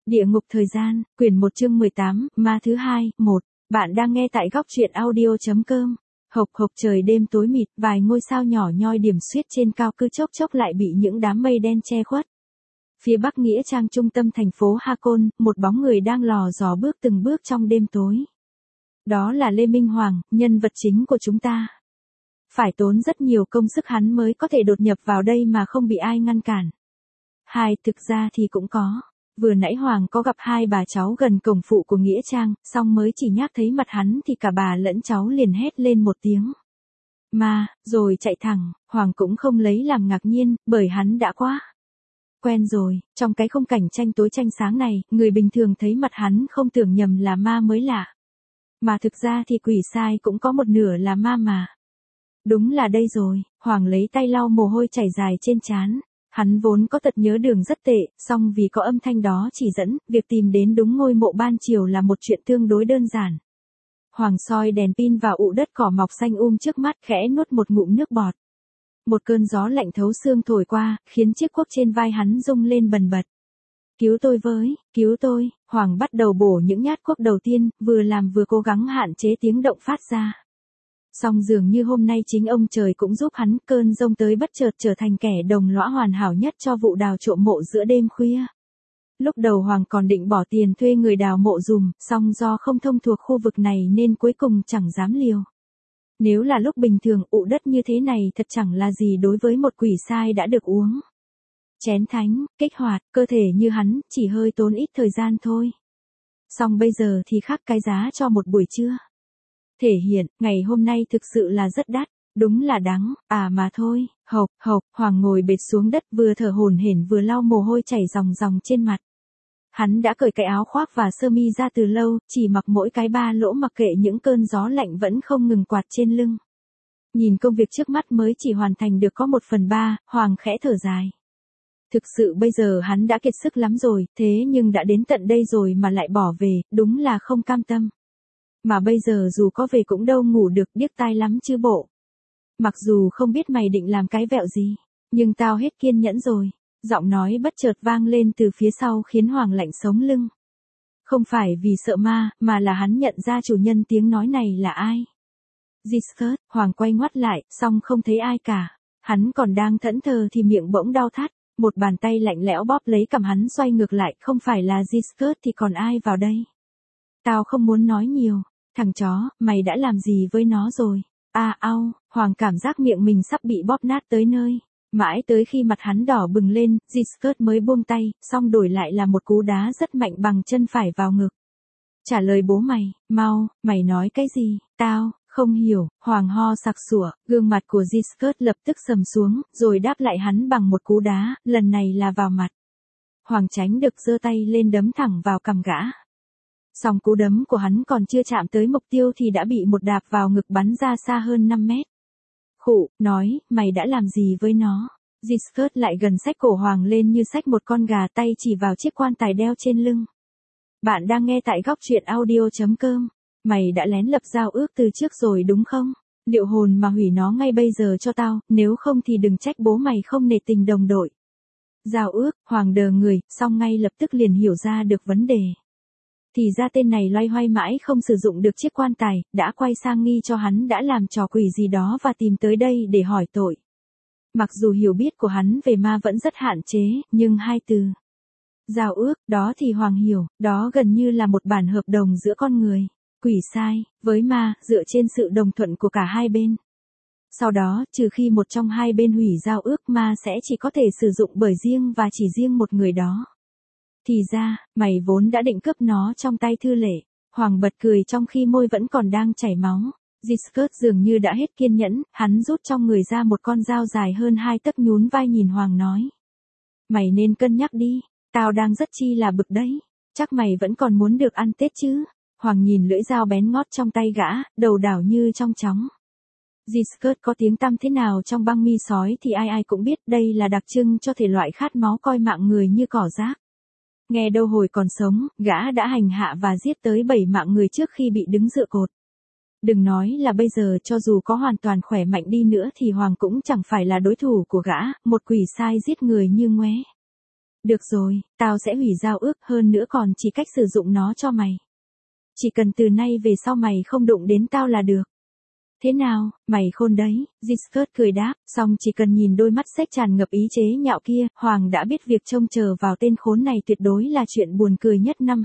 Địa ngục thời gian, quyển 1 chương 18, ma thứ 2, 1. Bạn đang nghe tại góc truyện audio.com. Hộc hộc trời đêm tối mịt, vài ngôi sao nhỏ nhoi điểm xuyết trên cao cứ chốc chốc lại bị những đám mây đen che khuất. Phía bắc nghĩa trang trung tâm thành phố Hakon, một bóng người đang lò dò bước từng bước trong đêm tối. Đó là Lê Minh Hoàng, nhân vật chính của chúng ta. Phải tốn rất nhiều công sức hắn mới có thể đột nhập vào đây mà không bị ai ngăn cản. Thực ra thì cũng có. Vừa nãy Hoàng có gặp hai bà cháu gần cổng phụ của nghĩa trang, xong mới chỉ nhắc thấy mặt hắn thì cả bà lẫn cháu liền hét lên một tiếng. Ma, rồi chạy thẳng, Hoàng cũng không lấy làm ngạc nhiên, bởi hắn đã quá quen rồi, trong cái khung cảnh tranh tối tranh sáng này, người bình thường thấy mặt hắn không tưởng nhầm là ma mới lạ. Mà thực ra thì quỷ sai cũng có một nửa là ma mà. Đúng là đây rồi, Hoàng lấy tay lau mồ hôi chảy dài trên trán. Hắn vốn có tật nhớ đường rất tệ, song vì có âm thanh đó chỉ dẫn, việc tìm đến đúng ngôi mộ ban chiều là một chuyện tương đối đơn giản. Hoàng soi đèn pin vào ụ đất cỏ mọc xanh trước mắt, khẽ nuốt một ngụm nước bọt. Một cơn gió lạnh thấu xương thổi qua, khiến chiếc cuốc trên vai hắn rung lên bần bật. Cứu tôi với, cứu tôi, Hoàng bắt đầu bổ những nhát cuốc đầu tiên, vừa làm vừa cố gắng hạn chế tiếng động phát ra. Song dường như hôm nay chính ông trời cũng giúp hắn, cơn giông tới bất chợt trở thành kẻ đồng lõa hoàn hảo nhất cho vụ đào trộm mộ giữa đêm khuya. Lúc đầu Hoàng còn định bỏ tiền thuê người đào mộ dùm, song do không thông thuộc khu vực này nên cuối cùng chẳng dám liều. Nếu là lúc bình thường ụ đất như thế này thật chẳng là gì đối với một quỷ sai đã được uống chén thánh, kích hoạt, cơ thể như hắn, chỉ hơi tốn ít thời gian thôi. Song bây giờ thì khác cái giá cho một buổi trưa. Thể hiện, ngày hôm nay thực sự là rất đắt, đúng là đắng, mà thôi, hộc, Hoàng ngồi bệt xuống đất vừa thở hổn hển vừa lau mồ hôi chảy ròng ròng trên mặt. Hắn đã cởi cái áo khoác và sơ mi ra từ lâu, chỉ mặc mỗi cái ba lỗ mặc kệ những cơn gió lạnh vẫn không ngừng quạt trên lưng. Nhìn công việc trước mắt mới chỉ hoàn thành được có 1/3, Hoàng khẽ thở dài. Thực sự bây giờ hắn đã kiệt sức lắm rồi, thế nhưng đã đến tận đây rồi mà lại bỏ về, đúng là không cam tâm. Mà bây giờ dù có về cũng đâu ngủ được, điếc tai lắm chứ bộ. Mặc dù không biết mày định làm cái vẹo gì, nhưng tao hết kiên nhẫn rồi. Giọng nói bất chợt vang lên từ phía sau khiến Hoàng lạnh sống lưng. Không phải vì sợ ma, mà là hắn nhận ra chủ nhân tiếng nói này là ai. Giscard, Hoàng quay ngoắt lại, song không thấy ai cả. Hắn còn đang thẫn thờ thì miệng bỗng đau thắt, một bàn tay lạnh lẽo bóp lấy cằm hắn xoay ngược lại, không phải là Giscard thì còn ai vào đây. Tao không muốn nói nhiều. Thằng chó, mày đã làm gì với nó rồi? Hoàng cảm giác miệng mình sắp bị bóp nát tới nơi. Mãi tới khi mặt hắn đỏ bừng lên, Giscard mới buông tay, xong đổi lại là một cú đá rất mạnh bằng chân phải vào ngực. Trả lời bố mày, mau, mày nói cái gì? Tao, không hiểu, Hoàng ho sặc sủa, gương mặt của Giscard lập tức sầm xuống, rồi đáp lại hắn bằng một cú đá, lần này là vào mặt. Hoàng tránh được giơ tay lên đấm thẳng vào cằm gã. Song cú đấm của hắn còn chưa chạm tới mục tiêu thì đã bị một đạp vào ngực bắn ra xa hơn 5 mét. Khụ, nói, mày đã làm gì với nó? Giscard lại gần xách cổ Hoàng lên như xách một con gà, tay chỉ vào chiếc quan tài đeo trên lưng. Bạn đang nghe tại góc truyện audio.com. Mày đã lén lập giao ước từ trước rồi đúng không? Liệu hồn mà hủy nó ngay bây giờ cho tao, nếu không thì đừng trách bố mày không nể tình đồng đội. Giao ước, Hoàng đờ người, xong ngay lập tức liền hiểu ra được vấn đề. Thì ra tên này loay hoay mãi không sử dụng được chiếc quan tài, đã quay sang nghi cho hắn đã làm trò quỷ gì đó và tìm tới đây để hỏi tội. Mặc dù hiểu biết của hắn về ma vẫn rất hạn chế, nhưng hai từ giao ước, đó thì Hoàng hiểu, đó gần như là một bản hợp đồng giữa con người, quỷ sai, với ma, dựa trên sự đồng thuận của cả hai bên. Sau đó, trừ khi một trong hai bên hủy giao ước, ma sẽ chỉ có thể sử dụng bởi riêng và chỉ riêng một người đó. Thì ra, mày vốn đã định cướp nó trong tay Thư Lệ. Hoàng bật cười trong khi môi vẫn còn đang chảy máu. Giscard dường như đã hết kiên nhẫn, hắn rút trong người ra một con dao dài hơn 2 tấc nhún vai nhìn Hoàng nói. Mày nên cân nhắc đi, tao đang rất chi là bực đấy. Chắc mày vẫn còn muốn được ăn Tết chứ. Hoàng nhìn lưỡi dao bén ngót trong tay gã, đầu đảo như trong chóng. Giscard có tiếng tăm thế nào trong băng mi sói thì ai ai cũng biết, đây là đặc trưng cho thể loại khát máu coi mạng người như cỏ rác. Nghe đâu hồi còn sống, gã đã hành hạ và giết tới 7 mạng người trước khi bị đứng dựa cột. Đừng nói là bây giờ, cho dù có hoàn toàn khỏe mạnh đi nữa thì Hoàng cũng chẳng phải là đối thủ của gã, một quỷ sai giết người như ngoé. Được rồi, tao sẽ hủy giao ước, hơn nữa còn chỉ cách sử dụng nó cho mày. Chỉ cần từ nay về sau mày không đụng đến tao là được. Thế nào, mày khôn đấy, Giscard cười đáp, xong chỉ cần nhìn đôi mắt xếch tràn ngập ý chế nhạo kia, Hoàng đã biết việc trông chờ vào tên khốn này tuyệt đối là chuyện buồn cười nhất năm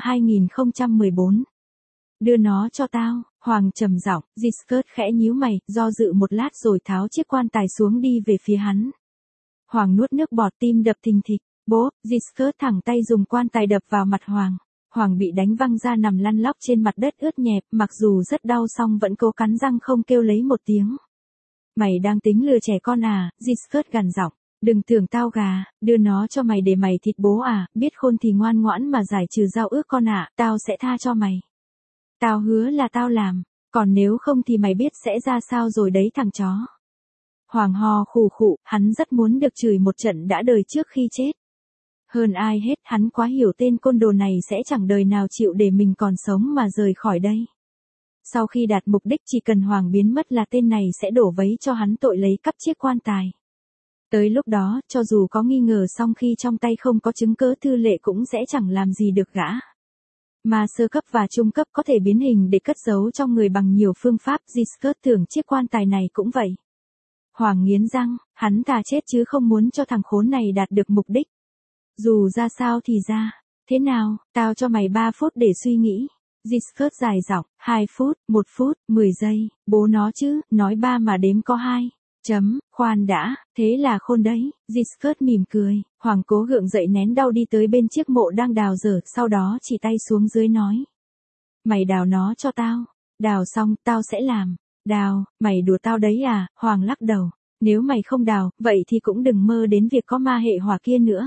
2014. Đưa nó cho tao, Hoàng trầm giọng, Giscard khẽ nhíu mày, do dự một lát rồi tháo chiếc quan tài xuống đi về phía hắn. Hoàng nuốt nước bọt, tim đập thình thịch, bố, Giscard thẳng tay dùng quan tài đập vào mặt Hoàng. Hoàng bị đánh văng ra nằm lăn lóc trên mặt đất ướt nhẹp, mặc dù rất đau song vẫn cố cắn răng không kêu lấy một tiếng. Mày đang tính lừa trẻ con à, Giscard gằn giọng, đừng tưởng tao gà, đưa nó cho mày để mày thịt bố à, biết khôn thì ngoan ngoãn mà giải trừ giao ước con ạ, tao sẽ tha cho mày. Tao hứa là tao làm, còn nếu không thì mày biết sẽ ra sao rồi đấy thằng chó. Hoàng ho khù khụ, hắn rất muốn được chửi một trận đã đời trước khi chết. Hơn ai hết, hắn quá hiểu tên côn đồ này sẽ chẳng đời nào chịu để mình còn sống mà rời khỏi đây. Sau khi đạt mục đích chỉ cần Hoàng biến mất là tên này sẽ đổ vấy cho hắn tội lấy cắp chiếc quan tài. Tới lúc đó, cho dù có nghi ngờ song khi trong tay không có chứng cứ thư lệ cũng sẽ chẳng làm gì được gã. Mà sơ cấp và trung cấp có thể biến hình để cất giấu trong người bằng nhiều phương pháp, Giscard tưởng chiếc quan tài này cũng vậy. Hoàng nghiến răng, hắn thà chết chứ không muốn cho thằng khốn này đạt được mục đích. Dù ra sao thì ra, thế nào, tao cho mày 3 phút để suy nghĩ. Giscard dài giọng, 2 phút, 1 phút, 10 giây, bố nó chứ, nói 3 mà đếm có 2. Khoan đã, thế là khôn đấy, Giscard mỉm cười, Hoàng cố gượng dậy nén đau đi tới bên chiếc mộ đang đào dở, sau đó chỉ tay xuống dưới nói. Mày đào nó cho tao, đào xong, tao sẽ làm, đào, mày đùa tao đấy à, Hoàng lắc đầu, nếu mày không đào, vậy thì cũng đừng mơ đến việc có ma hệ hỏa kia nữa.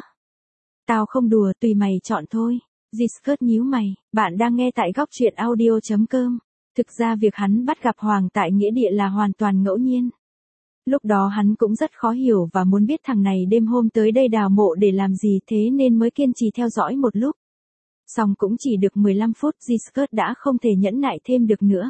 Tao không đùa, tùy mày chọn thôi. Giscard nhíu mày, bạn đang nghe tại góc truyện audio.com. Thực ra việc hắn bắt gặp Hoàng tại nghĩa địa là hoàn toàn ngẫu nhiên. Lúc đó hắn cũng rất khó hiểu và muốn biết thằng này đêm hôm tới đây đào mộ để làm gì, thế nên mới kiên trì theo dõi một lúc. Song cũng chỉ được 15 phút, Giscard đã không thể nhẫn nại thêm được nữa.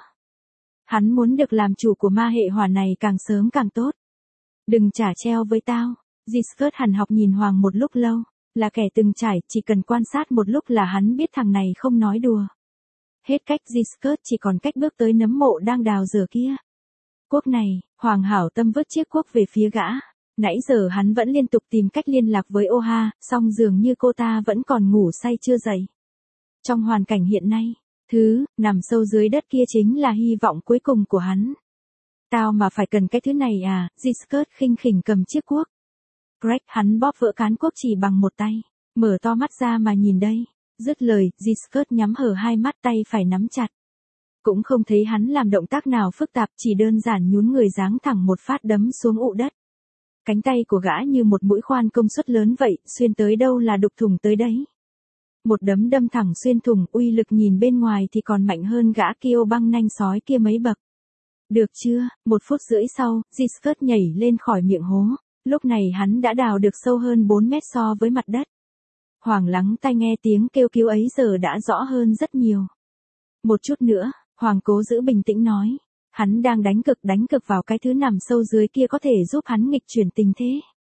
Hắn muốn được làm chủ của ma hệ hỏa này càng sớm càng tốt. Đừng trả treo với tao. Giscard hằn học nhìn Hoàng một lúc lâu. Là kẻ từng trải, chỉ cần quan sát một lúc là hắn biết thằng này không nói đùa. Hết cách, Giscard chỉ còn cách bước tới nấm mộ đang đào dở kia. Cuốc này, Hoàng hảo tâm vứt chiếc cuốc về phía gã. Nãy giờ hắn vẫn liên tục tìm cách liên lạc với Oha, song dường như cô ta vẫn còn ngủ say chưa dậy. Trong hoàn cảnh hiện nay, thứ nằm sâu dưới đất kia chính là hy vọng cuối cùng của hắn. Tao mà phải cần cái thứ này à, Giscard khinh khỉnh cầm chiếc cuốc. Greg, hắn bóp vỡ cán cuốc chỉ bằng một tay, mở to mắt ra mà nhìn đây. Dứt lời, Giscard nhắm hở hai mắt, tay phải nắm chặt. Cũng không thấy hắn làm động tác nào phức tạp, chỉ đơn giản nhún người giáng thẳng một phát đấm xuống ụ đất. Cánh tay của gã như một mũi khoan công suất lớn vậy, xuyên tới đâu là đục thủng tới đấy. Một đấm đâm thẳng xuyên thủng, uy lực nhìn bên ngoài thì còn mạnh hơn gã Kyo băng nanh sói kia mấy bậc. Được chưa, 1 phút rưỡi sau, Giscard nhảy lên khỏi miệng hố. Lúc này hắn đã đào được sâu hơn 4 mét so với mặt đất. Hoàng lắng tai nghe tiếng kêu cứu ấy giờ đã rõ hơn rất nhiều. Một chút nữa, Hoàng cố giữ bình tĩnh nói. Hắn đang đánh cực vào cái thứ nằm sâu dưới kia có thể giúp hắn nghịch chuyển tình thế.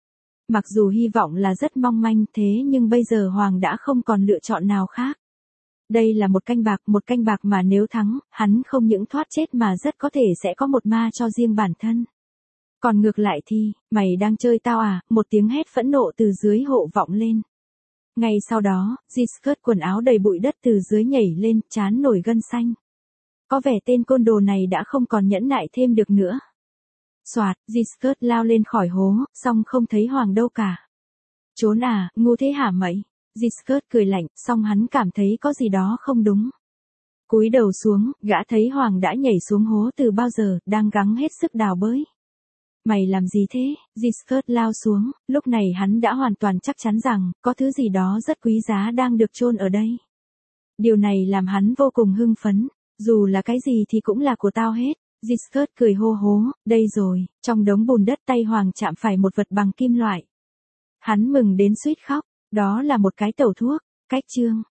Mặc dù hy vọng là rất mong manh thế nhưng bây giờ Hoàng đã không còn lựa chọn nào khác. Đây là một canh bạc mà nếu thắng, hắn không những thoát chết mà rất có thể sẽ có một ma cho riêng bản thân. Còn ngược lại thì, mày đang chơi tao à, một tiếng hét phẫn nộ từ dưới hộ vọng lên. Ngay sau đó, Giscard quần áo đầy bụi đất từ dưới nhảy lên, trán nổi gân xanh. Có vẻ tên côn đồ này đã không còn nhẫn nại thêm được nữa. Soạt, Giscard lao lên khỏi hố, song không thấy Hoàng đâu cả. Trốn à, ngu thế hả mày? Giscard cười lạnh, song hắn cảm thấy có gì đó không đúng. Cúi đầu xuống, gã thấy Hoàng đã nhảy xuống hố từ bao giờ, đang gắng hết sức đào bới. Mày làm gì thế? Giscard lao xuống, lúc này hắn đã hoàn toàn chắc chắn rằng, có thứ gì đó rất quý giá đang được chôn ở đây. Điều này làm hắn vô cùng hưng phấn, dù là cái gì thì cũng là của tao hết. Giscard cười hô hố, đây rồi, trong đống bùn đất tay Hoàng chạm phải một vật bằng kim loại. Hắn mừng đến suýt khóc, đó là một cái tẩu thuốc, cách chương.